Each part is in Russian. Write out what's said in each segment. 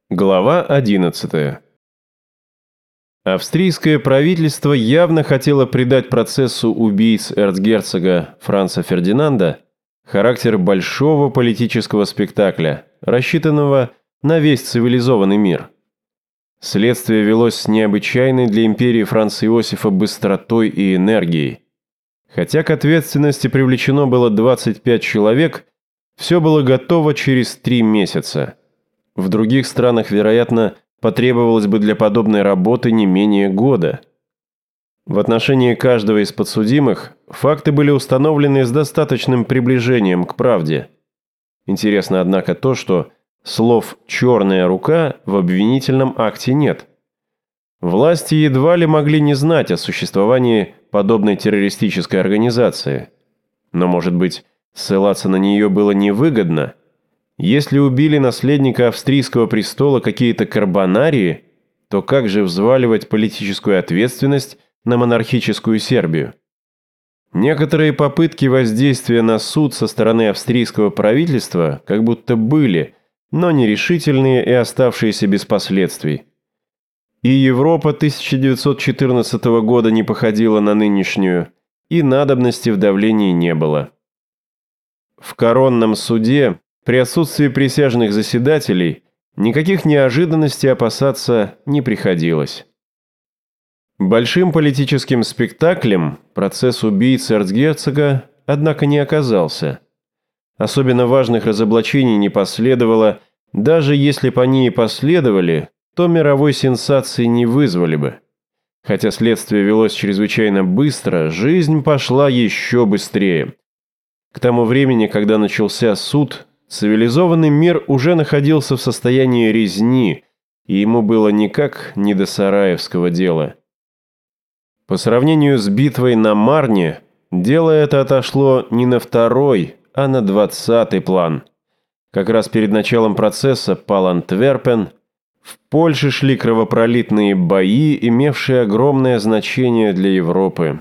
Глава 11. Австрийское правительство явно хотело придать процессу убийц эрцгерцога Франца Фердинанда характер большого политического спектакля, рассчитанного на весь цивилизованный мир. Следствие велось с необычайной для империи Франца Иосифа быстротой и энергией. Хотя к ответственности привлечено было 25 человек, все было готово через 3 месяца. В других странах, вероятно, потребовалось бы для подобной работы не менее года. В отношении каждого из подсудимых факты были установлены с достаточным приближением к правде. Интересно, однако, то, что слов «черная рука» в обвинительном акте нет. Власти едва ли могли не знать о существовании подобной террористической организации. Но, может быть, ссылаться на нее было невыгодно? Если убили наследника австрийского престола какие-то карбонарии, то как же взваливать политическую ответственность на монархическую Сербию? Некоторые попытки воздействия на суд со стороны австрийского правительства как будто были, но нерешительные и оставшиеся без последствий. И Европа 1914 года не походила на нынешнюю, и надобности в давлении не было. В коронном суде при отсутствии присяжных заседателей никаких неожиданностей опасаться не приходилось. Большим политическим спектаклем процесс убийц эрцгерцога, однако, не оказался. Особенно важных разоблачений не последовало, даже если бы они и последовали, то мировой сенсации не вызвали бы. Хотя следствие велось чрезвычайно быстро, жизнь пошла еще быстрее. К тому времени, когда начался суд, цивилизованный мир уже находился в состоянии резни, и ему было никак не до сараевского дела. По сравнению с битвой на Марне, дело это отошло не на второй, а на 20-й план. Как раз перед началом процесса пал Антверпен. В Польше шли кровопролитные бои, имевшие огромное значение для Европы.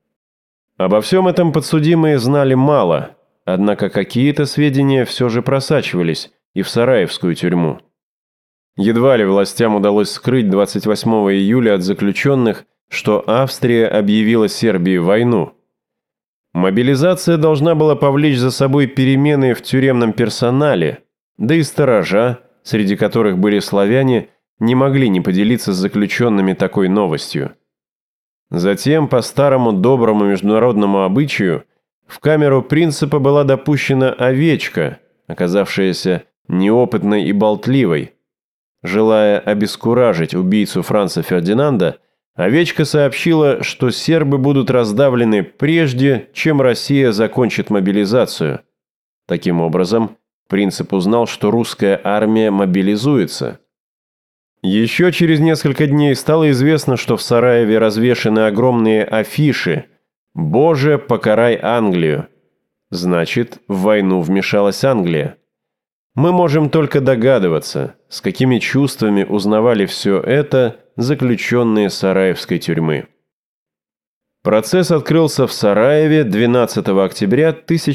Обо всем этом подсудимые знали мало, однако какие-то сведения все же просачивались и в сараевскую тюрьму. Едва ли властям удалось скрыть 28 июля от заключенных, что Австрия объявила Сербии войну. Мобилизация должна была повлечь за собой перемены в тюремном персонале, да и сторожа, среди которых были славяне, не могли не поделиться с заключенными такой новостью. Затем, по старому доброму международному обычаю, в камеру принципа была допущена овечка, оказавшаяся неопытной и болтливой. Желая обескуражить убийцу Франца Фердинанда, овечка сообщила, что сербы будут раздавлены прежде, чем Россия закончит мобилизацию. Таким образом, принцип узнал, что русская армия мобилизуется. Еще через несколько дней стало известно, что в Сараеве развешаны огромные афиши «Боже, покарай Англию». Значит, в войну вмешалась Англия. Мы можем только догадываться, с какими чувствами узнавали все это заключенные сараевской тюрьмы. Процесс открылся в Сараеве 12 октября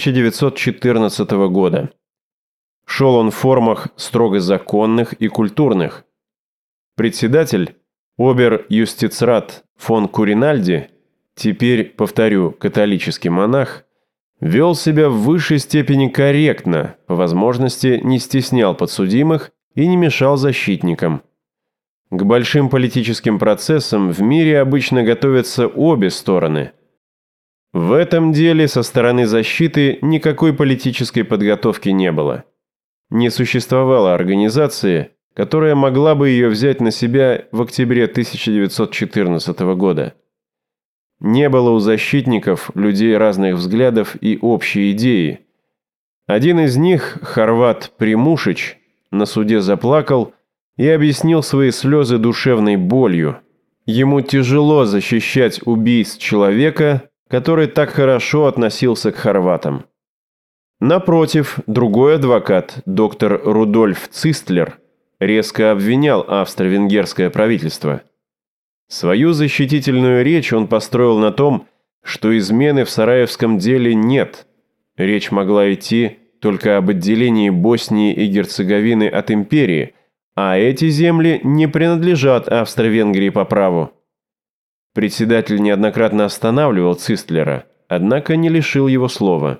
1914 года. Шел он в формах строго законных и культурных. Председатель, обер-юстицрат фон Куринальди, теперь, повторю, католический монах, вел себя в высшей степени корректно, по возможности не стеснял подсудимых и не мешал защитникам. К большим политическим процессам в мире обычно готовятся обе стороны. В этом деле со стороны защиты никакой политической подготовки не было. Не существовало организации, которая могла бы ее взять на себя в октябре 1914 года. Не было у защитников людей разных взглядов и общей идеи. Один из них, хорват Примушич, на суде заплакал и объяснил свои слезы душевной болью. Ему тяжело защищать убийц человека, который так хорошо относился к хорватам. Напротив, другой адвокат, доктор Рудольф Цистлер, резко обвинял австро-венгерское правительство. Свою защитительную речь он построил на том, что измены в сараевском деле нет. Речь могла идти только об отделении Боснии и Герцеговины от империи, а эти земли не принадлежат Австро-Венгрии по праву. Председатель неоднократно останавливал Цистлера, однако не лишил его слова.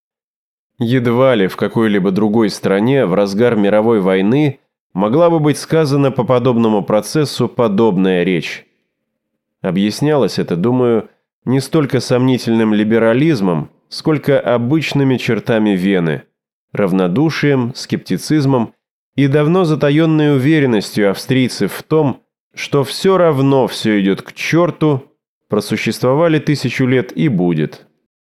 Едва ли в какой-либо другой стране в разгар мировой войны могла бы быть сказана по подобному процессу подобная речь. Объяснялось это, думаю, не столько сомнительным либерализмом, сколько обычными чертами Вены, равнодушием, скептицизмом и давно затаенной уверенностью австрийцев в том, что все равно все идет к черту, просуществовали 1000 лет и будет.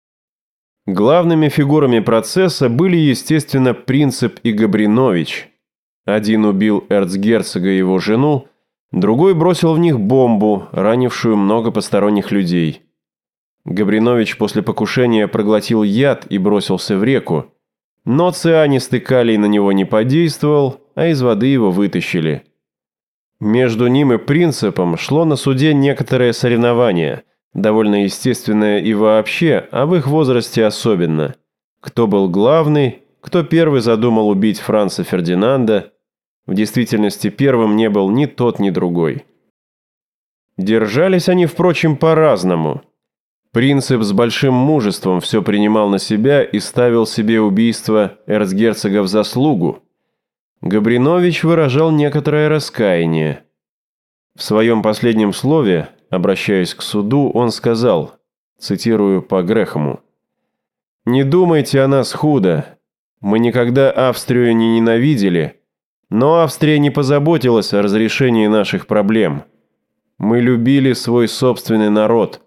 Главными фигурами процесса были, естественно, Принцип и Габринович. Один убил эрцгерцога и его жену, другой бросил в них бомбу, ранившую много посторонних людей. Габринович после покушения проглотил яд и бросился в реку, но цианистый калий на него не подействовал, а из воды его вытащили. Между ним и Принципом шло на суде некоторое соревнование, довольно естественное и вообще, а в их возрасте особенно. Кто был главный, кто первый задумал убить Франца Фердинанда. В действительности первым не был ни тот, ни другой. Держались они, впрочем, по-разному. Принцип с большим мужеством все принимал на себя и ставил себе убийство эрцгерцога в заслугу. Габринович выражал некоторое раскаяние. В своем последнем слове, обращаясь к суду, он сказал, цитирую по Грэхэму: «Не думайте о нас худо. Мы никогда Австрию не ненавидели, но Австрия не позаботилась о разрешении наших проблем. Мы любили свой собственный народ.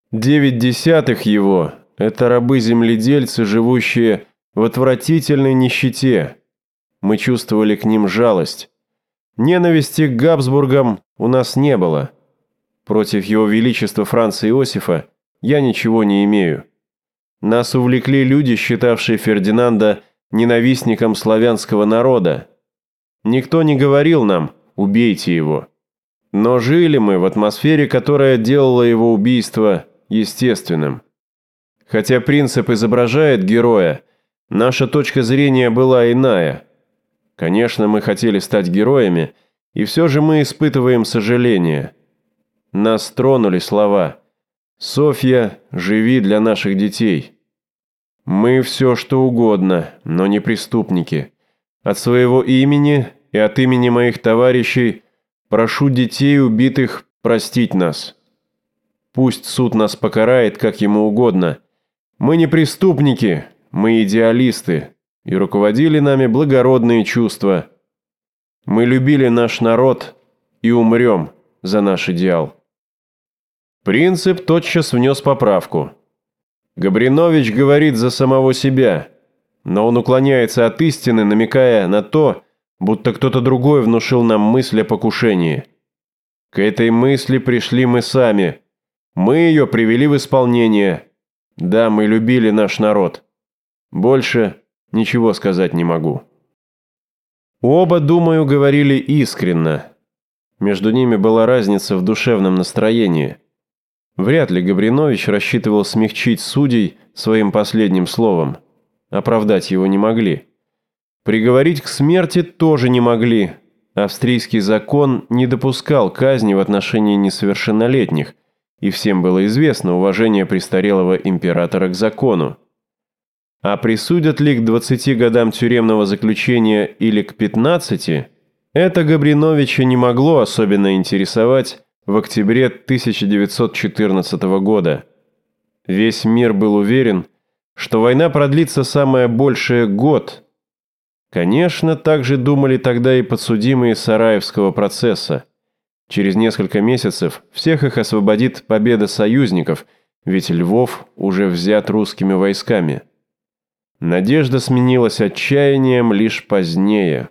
9/10 его – это рабы-земледельцы, живущие в отвратительной нищете. Мы чувствовали к ним жалость. Ненависти к Габсбургам у нас не было. Против его величества Франца Иосифа я ничего не имею. Нас увлекли люди, считавшие Фердинанда ненавистником славянского народа. Никто не говорил нам «убейте его». Но жили мы в атмосфере, которая делала его убийство естественным. Хотя Принцип изображает героя, наша точка зрения была иная. Конечно, мы хотели стать героями, и все же мы испытываем сожаление. Нас тронули слова «Софья, живи для наших детей». Мы все что угодно, но не преступники. От своего имени и от имени моих товарищей прошу детей убитых простить нас. Пусть суд нас покарает, как ему угодно. Мы не преступники, мы идеалисты, и руководили нами благородные чувства. Мы любили наш народ и умрем за наш идеал». Принцип тотчас внес поправку. Габринович говорит за самого себя, но он уклоняется от истины, намекая на то, будто кто-то другой внушил нам мысль о покушении. К этой мысли пришли мы сами. Мы ее привели в исполнение. Да, мы любили наш народ. Больше ничего сказать не могу. Оба, думаю, говорили искренно. Между ними была разница в душевном настроении. Вряд ли Габринович рассчитывал смягчить судей своим последним словом. Оправдать его не могли. Приговорить к смерти тоже не могли. Австрийский закон не допускал казни в отношении несовершеннолетних, и всем было известно уважение престарелого императора к закону. А присудят ли к 20 годам тюремного заключения или к 15, это Габриновича не могло особенно интересовать в октябре 1914 года. Весь мир был уверен, что война продлится самое большее год. Конечно, так же думали тогда и подсудимые Сараевского процесса. Через несколько месяцев всех их освободит победа союзников, ведь Львов уже взят русскими войсками. Надежда сменилась отчаянием лишь позднее.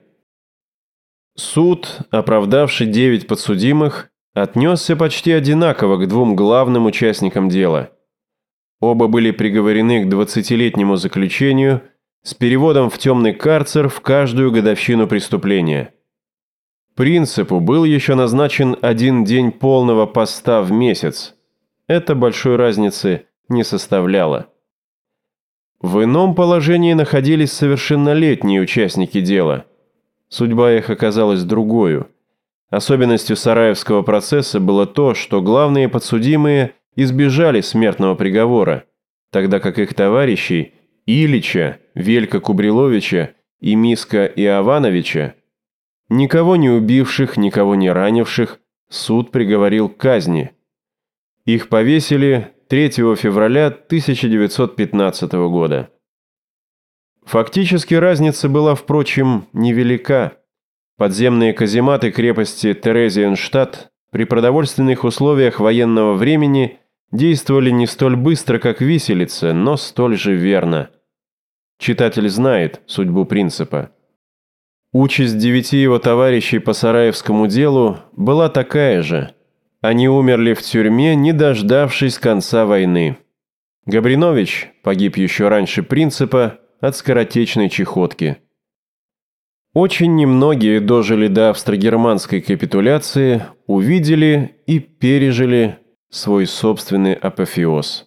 Суд, оправдавший 9 подсудимых, отнесся почти одинаково к двум главным участникам дела. Оба были приговорены к 20-летнему заключению с переводом в темный карцер в каждую годовщину преступления. Принципу был еще назначен 1 день полного поста в месяц. Это большой разницы не составляло. В ином положении находились совершеннолетние участники дела. судьба их оказалась другою. Особенностью Сараевского процесса было то, что главные подсудимые избежали смертного приговора, тогда как их товарищей Ильича, Велька Кубриловича и Миска Иовановича, никого не убивших, никого не ранивших, суд приговорил к казни. Их повесили 3 февраля 1915 года. Фактически разница была, впрочем, невелика. Подземные казематы крепости Терезиенштадт при продовольственных условиях военного времени действовали не столь быстро, как виселица, но столь же верно. Читатель знает судьбу принципа. Участь 9 его товарищей по Сараевскому делу была такая же. Они умерли в тюрьме, не дождавшись конца войны. Габринович погиб еще раньше принципа от скоротечной чехотки. Очень немногие дожили до австро-германской капитуляции, увидели и пережили свой собственный апофеоз.